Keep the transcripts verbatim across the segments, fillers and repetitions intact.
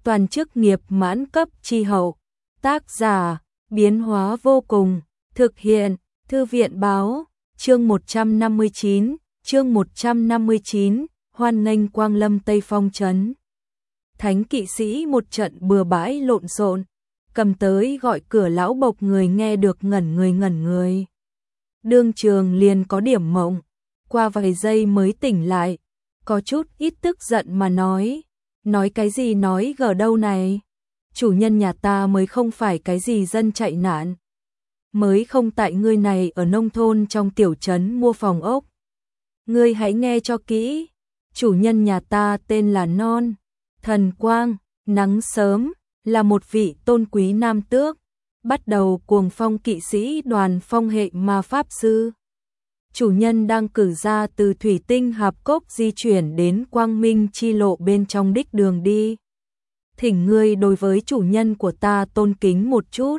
toàn chức nghiệp mãn cấp chi hậu. Tác giả, biến hóa vô cùng, thực hiện, Thư viện báo, chương một trăm năm mươi chín, chương một trăm năm mươi chín, hoan nghênh quang lâm Tây Phong trấn. Thánh kỵ sĩ một trận bừa bãi lộn xộn, cầm tới gọi cửa lão bộc người nghe được ngẩn người ngẩn người. Đương trường liền có điểm mộng, qua vài giây mới tỉnh lại, có chút ít tức giận mà nói, nói cái gì nói gở đâu này, chủ nhân nhà ta mới không phải cái gì dân chạy nạn, mới không tại ngươi này ở nông thôn trong tiểu trấn mua phòng ốc. Ngươi hãy nghe cho kỹ, chủ nhân nhà ta tên là Non, Thần Quang, Nắng Sớm, là một vị tôn quý nam tước, bắt đầu cuồng phong kỵ sĩ đoàn phong hệ ma pháp sư. Chủ nhân đang cử ra từ thủy tinh hạp cốc di chuyển đến quang minh chi lộ bên trong đích đường đi. Thỉnh ngươi đối với chủ nhân của ta tôn kính một chút.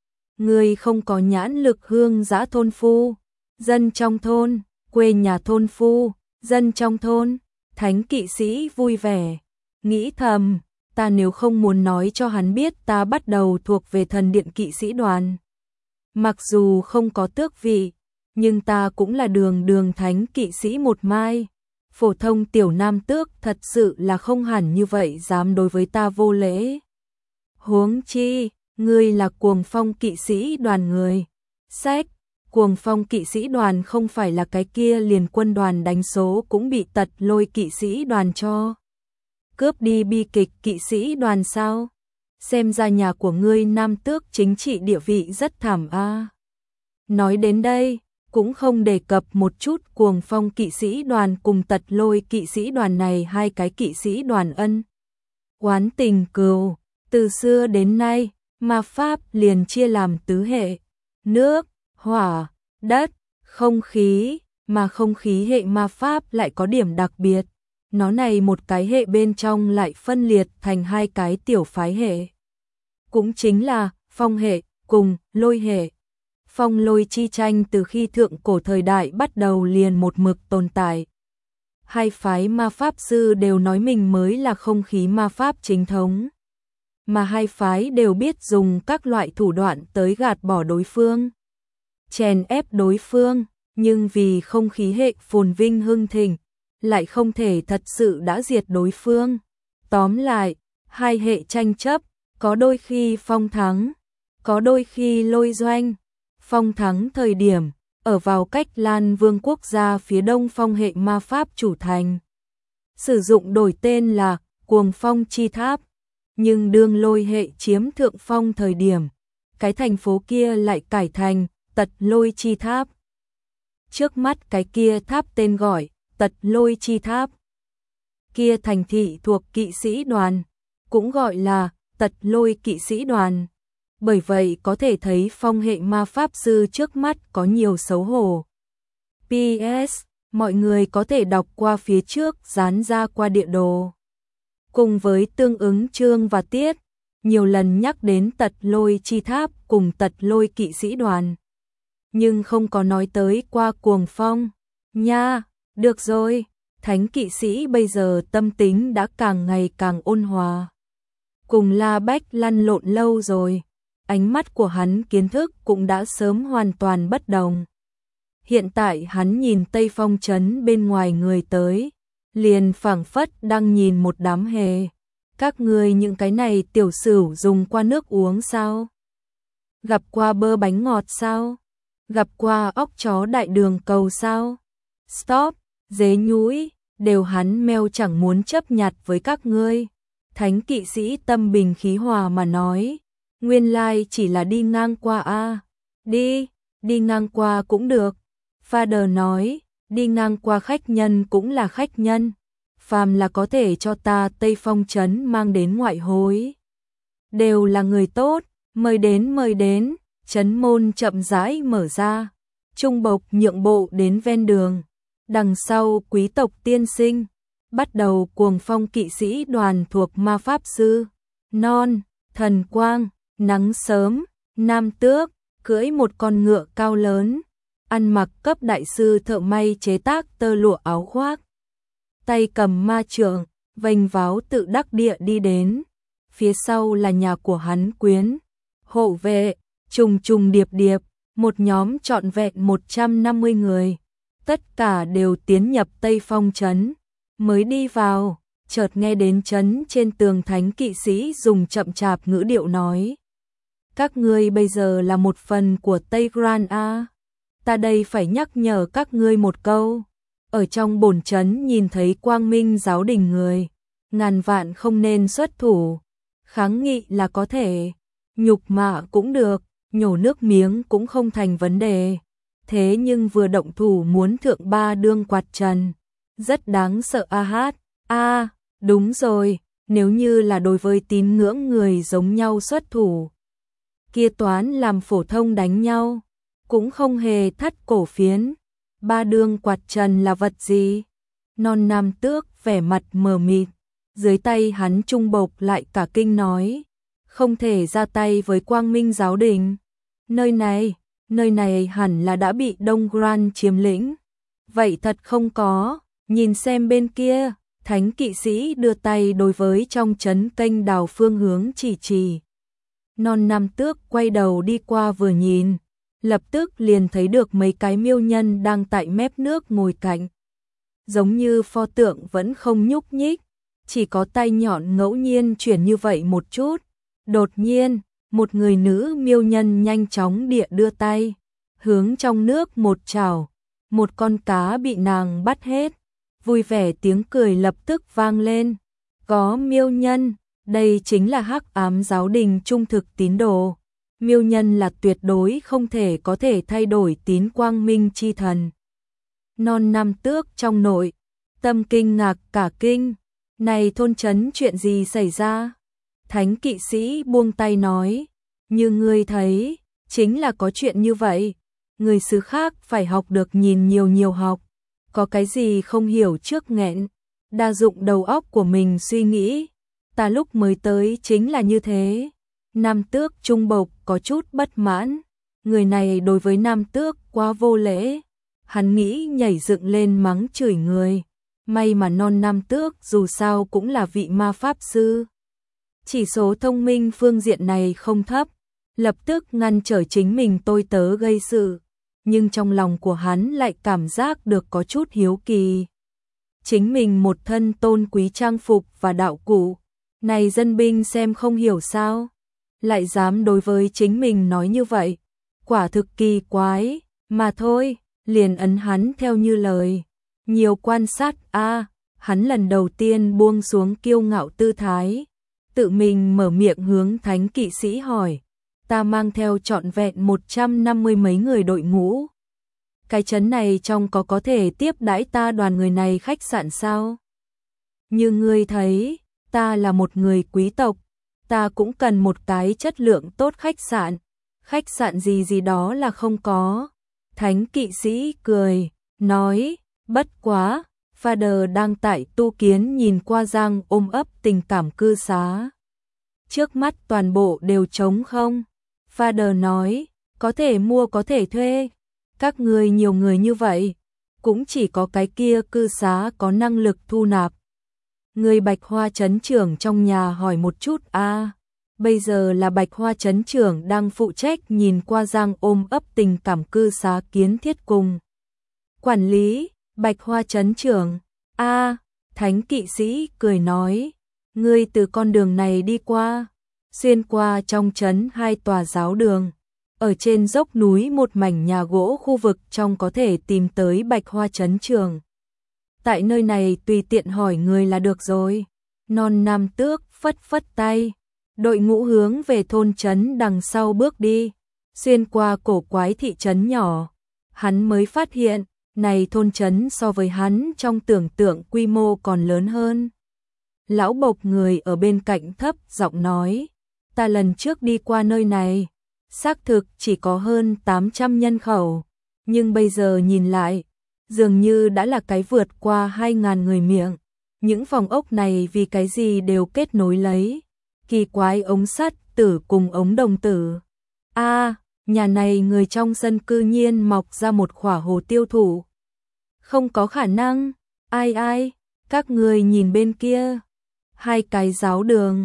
Ngươi không có nhãn lực hương giã thôn phu, dân trong thôn, quê nhà thôn phu, dân trong thôn. Thánh kỵ sĩ vui vẻ, nghĩ thầm, ta nếu không muốn nói cho hắn biết ta bắt đầu thuộc về thần điện kỵ sĩ đoàn. Mặc dù không có tước vị, nhưng ta cũng là đường đường thánh kỵ sĩ một mai. Phổ thông tiểu nam tước thật sự là không hẳn như vậy dám đối với ta vô lễ. Huống chi, ngươi là cuồng phong kỵ sĩ đoàn người. Sách, cuồng phong kỵ sĩ đoàn không phải là cái kia liền quân đoàn đánh số cũng bị tật lôi kỵ sĩ đoàn cho cướp đi bi kịch kỵ sĩ đoàn sao? Xem ra nhà của ngươi nam tước chính trị địa vị rất thảm a. À. Nói đến đây, cũng không đề cập một chút cuồng phong kỵ sĩ đoàn cùng tật lôi kỵ sĩ đoàn này hai cái kỵ sĩ đoàn ân oán tình cừu. Từ xưa đến nay, ma pháp liền chia làm tứ hệ, nước, hỏa, đất, không khí, mà không khí hệ ma pháp lại có điểm đặc biệt. Nó này một cái hệ bên trong lại phân liệt thành hai cái tiểu phái hệ. Cũng chính là phong hệ cùng lôi hệ. Phong lôi chi tranh từ khi thượng cổ thời đại bắt đầu liền một mực tồn tại. Hai phái ma pháp sư đều nói mình mới là không khí ma pháp chính thống. Mà hai phái đều biết dùng các loại thủ đoạn tới gạt bỏ đối phương, chèn ép đối phương, nhưng vì không khí hệ phồn vinh hưng thịnh, lại không thể thật sự đã diệt đối phương. Tóm lại, hai hệ tranh chấp, có đôi khi phong thắng, có đôi khi lôi doanh. Phong thắng thời điểm, ở vào cách Lan Vương quốc gia phía đông phong hệ ma pháp chủ thành. Sử dụng đổi tên là Cuồng Phong Chi Tháp, nhưng đương lôi hệ chiếm thượng phong thời điểm, cái thành phố kia lại cải thành Tật Lôi Chi Tháp. Trước mắt cái kia tháp tên gọi Tật Lôi Chi Tháp. Kia thành thị thuộc kỵ sĩ đoàn, cũng gọi là Tật Lôi Kỵ sĩ đoàn. Bởi vậy có thể thấy phong hệ ma pháp sư trước mắt có nhiều xấu hổ. pê ét. Mọi người có thể đọc qua phía trước dán ra qua địa đồ. Cùng với tương ứng chương và tiết, nhiều lần nhắc đến Tật Lôi Chi Tháp cùng Tật Lôi Kỵ sĩ đoàn. Nhưng không có nói tới qua cuồng phong. Nha, được rồi, thánh kỵ sĩ bây giờ tâm tính đã càng ngày càng ôn hòa. Cùng La Bách lăn lộn lâu rồi. Ánh mắt của hắn kiến thức cũng đã sớm hoàn toàn bất đồng. Hiện tại hắn nhìn Tây Phong trấn bên ngoài người tới, liền phảng phất đang nhìn một đám hề. Các người những cái này tiểu sửu dùng qua nước uống sao? Gặp qua bơ bánh ngọt sao? Gặp qua óc chó đại đường cầu sao? Stop, dế nhúi, đều hắn meo chẳng muốn chấp nhặt với các ngươi. Thánh kỵ sĩ tâm bình khí hòa mà nói. Nguyên lai chỉ là đi ngang qua a. À. Đi, đi ngang qua cũng được. Father nói, đi ngang qua khách nhân cũng là khách nhân. Phàm là có thể cho ta Tây Phong trấn mang đến ngoại hối. Đều là người tốt, mời đến mời đến, trấn môn chậm rãi mở ra. Trung bộc nhượng bộ đến ven đường. Đằng sau quý tộc tiên sinh, bắt đầu cuồng phong kỵ sĩ đoàn thuộc ma pháp sư. Non, Thần Quang, Nắng Sớm, nam tước, cưỡi một con ngựa cao lớn, ăn mặc cấp đại sư thợ may chế tác tơ lụa áo khoác. Tay cầm ma trượng, vênh váo tự đắc địa đi đến. phía sau là nhà của hắn quyến, hộ vệ, trùng trùng điệp điệp, một nhóm trọn vẹn một trăm năm mươi người, tất cả đều tiến nhập Tây Phong trấn, mới đi vào, chợt nghe đến trấn trên tường thánh kỵ sĩ dùng chậm chạp ngữ điệu nói: các ngươi bây giờ là một phần của Tây Grand A, ta đây phải nhắc nhở các ngươi một câu, ở trong bổn trấn nhìn thấy Quang Minh giáo đình người, ngàn vạn không nên xuất thủ, kháng nghị là có thể, nhục mạ cũng được, nhổ nước miếng cũng không thành vấn đề, thế nhưng vừa động thủ muốn thượng ba đương quạt trần, rất đáng sợ a hát. A, đúng rồi, nếu như là đối với tín ngưỡng người giống nhau xuất thủ, kia toán làm phổ thông đánh nhau, cũng không hề thắt cổ phiến. Ba đương quạt trần là vật gì? Non Nam Tước vẻ mặt mờ mịt, dưới tay hắn trung bộc lại cả kinh nói, không thể ra tay với Quang Minh giáo đình. Nơi này, nơi này hẳn là đã bị Đông Gran chiếm lĩnh. Vậy thật không có, nhìn xem bên kia, thánh kỵ sĩ đưa tay đối với trong trấn kênh đào phương hướng chỉ chỉ. Non Nam Tước quay đầu đi qua vừa nhìn, lập tức liền thấy được mấy cái miêu nhân đang tại mép nước ngồi cạnh. Giống như pho tượng vẫn không nhúc nhích, chỉ có tay nhọn ngẫu nhiên chuyển như vậy một chút. Đột nhiên, một người nữ miêu nhân nhanh chóng địa đưa tay, hướng trong nước một chảo, một con cá bị nàng bắt hết. Vui vẻ tiếng cười lập tức vang lên. Có miêu nhân, đây chính là Hắc Ám giáo đình trung thực tín đồ. Miêu nhân là tuyệt đối không thể có thể thay đổi tín Quang Minh chi thần. Non Nam Tước trong nội tâm kinh ngạc cả kinh, này thôn trấn chuyện gì xảy ra? Thánh kỵ sĩ buông tay nói, như ngươi thấy, chính là có chuyện như vậy, người xứ khác phải học được nhìn nhiều nhiều học, có cái gì không hiểu trước nghẹn, đa dụng đầu óc của mình suy nghĩ, ta lúc mới tới chính là như thế. Nam Tước trung bộc có chút bất mãn, người này đối với Nam Tước quá vô lễ, hắn nghĩ nhảy dựng lên mắng chửi người, may mà non Nam Tước dù sao cũng là vị ma pháp sư. Chỉ số thông minh phương diện này không thấp, lập tức ngăn trở chính mình tôi tớ gây sự, nhưng trong lòng của hắn lại cảm giác được có chút hiếu kỳ. Chính mình một thân tôn quý trang phục và đạo cụ, này dân binh xem không hiểu sao, lại dám đối với chính mình nói như vậy, quả thực kỳ quái, mà thôi, liền ấn hắn theo như lời. Nhiều quan sát a, à, hắn lần đầu tiên buông xuống kiêu ngạo tư thái, tự mình mở miệng hướng thánh kỵ sĩ hỏi, ta mang theo trọn vẹn một trăm năm mươi mấy người đội ngũ. Cái trấn này trong có có thể tiếp đãi ta đoàn người này khách sạn sao? Như ngươi thấy, ta là một người quý tộc, ta cũng cần một cái chất lượng tốt khách sạn, khách sạn gì gì đó là không có. Thánh kỵ sĩ cười, nói, bất quá, Father đang tại tu kiến nhìn qua Giang ôm ấp tình cảm cư xá. Trước mắt toàn bộ đều trống không. Father nói, có thể mua có thể thuê. Các người nhiều người như vậy, cũng chỉ có cái kia cư xá có năng lực thu nạp. Người Bạch Hoa trấn trưởng trong nhà hỏi một chút a, à, bây giờ là Bạch Hoa trấn trưởng đang phụ trách nhìn qua Giang ôm ấp tình cảm cư xá kiến thiết cùng. Quản lý, Bạch Hoa trấn trưởng, a, à, thánh kỵ sĩ cười nói, ngươi từ con đường này đi qua, xuyên qua trong trấn hai tòa giáo đường. Ở trên dốc núi một mảnh nhà gỗ khu vực trong có thể tìm tới Bạch Hoa trấn trưởng. Tại nơi này tùy tiện hỏi người là được rồi. Non Nam Tước phất phất tay, đội ngũ hướng về thôn trấn đằng sau bước đi, xuyên qua cổ quái thị trấn nhỏ. Hắn mới phát hiện, này thôn trấn so với hắn trong tưởng tượng quy mô còn lớn hơn. Lão bộc người ở bên cạnh thấp giọng nói, ta lần trước đi qua nơi này, xác thực chỉ có hơn tám trăm nhân khẩu, nhưng bây giờ nhìn lại, dường như đã là cái vượt qua hai nghìn người miệng. Những phòng ốc này vì cái gì đều kết nối lấy, kỳ quái ống sắt tử cùng ống đồng tử. A, à, nhà này người trong sân cư nhiên mọc ra một khỏa hồ tiêu thụ. Không có khả năng, ai ai, các người nhìn bên kia, hai cái giáo đường,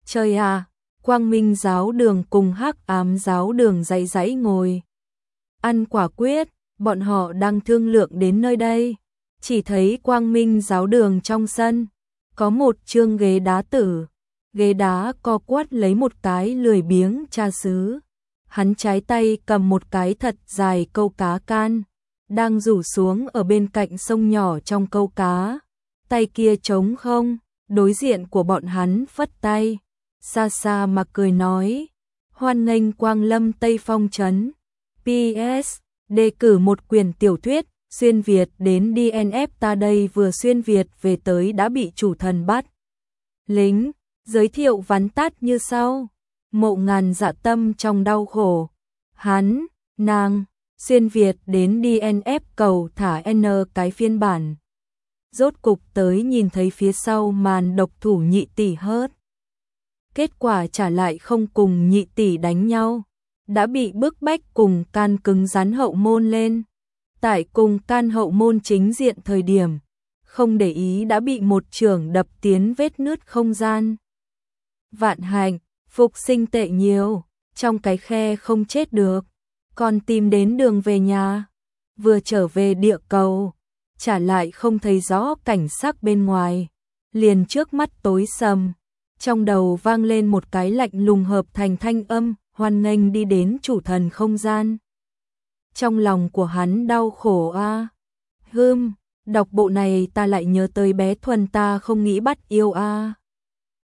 Trời à, Quang Minh giáo đường cùng Hắc Ám giáo đường dãy dãy ngồi ăn quả quyết, bọn họ đang thương lượng đến nơi đây. Chỉ thấy Quang Minh giáo đường trong sân, có một chương ghế đá tử, ghế đá co quắp lấy một cái lười biếng cha xứ. Hắn trái tay cầm một cái thật dài câu cá can, đang rủ xuống ở bên cạnh sông nhỏ trong câu cá. Tay kia trống không, đối diện của bọn hắn phất tay, xa xa mà cười nói, hoan nghênh Quang Lâm Tây Phong trấn. pê ét, đề cử một quyển tiểu thuyết, xuyên Việt đến đê en ép ta đây vừa xuyên Việt về tới đã bị chủ thần bắt. Lính, giới thiệu vắn tắt như sau. Mộ Ngàn dạ tâm trong đau khổ. Hắn, nàng, xuyên Việt đến đê en ép cầu thả N cái phiên bản. Rốt cục tới nhìn thấy phía sau màn độc thủ Nhị tỷ hớt. Kết quả trả lại không cùng Nhị tỷ đánh nhau. Đã bị bức bách cùng can cứng rắn hậu môn lên. Tại cùng can hậu môn chính diện thời điểm, không để ý đã bị một chưởng đập tiến vết nứt không gian. Vạn hạnh, phục sinh tệ nhiều, trong cái khe không chết được, còn tìm đến đường về nhà. Vừa trở về địa cầu, trả lại không thấy rõ cảnh sắc bên ngoài, liền trước mắt tối sầm, trong đầu vang lên một cái lạnh lùng hợp thành thanh âm, hoan nghênh đi đến chủ thần không gian. Trong lòng của hắn đau khổ a. À. Hưm, đọc bộ này ta lại nhớ tới bé Thuần ta không nghĩ bắt yêu a. À.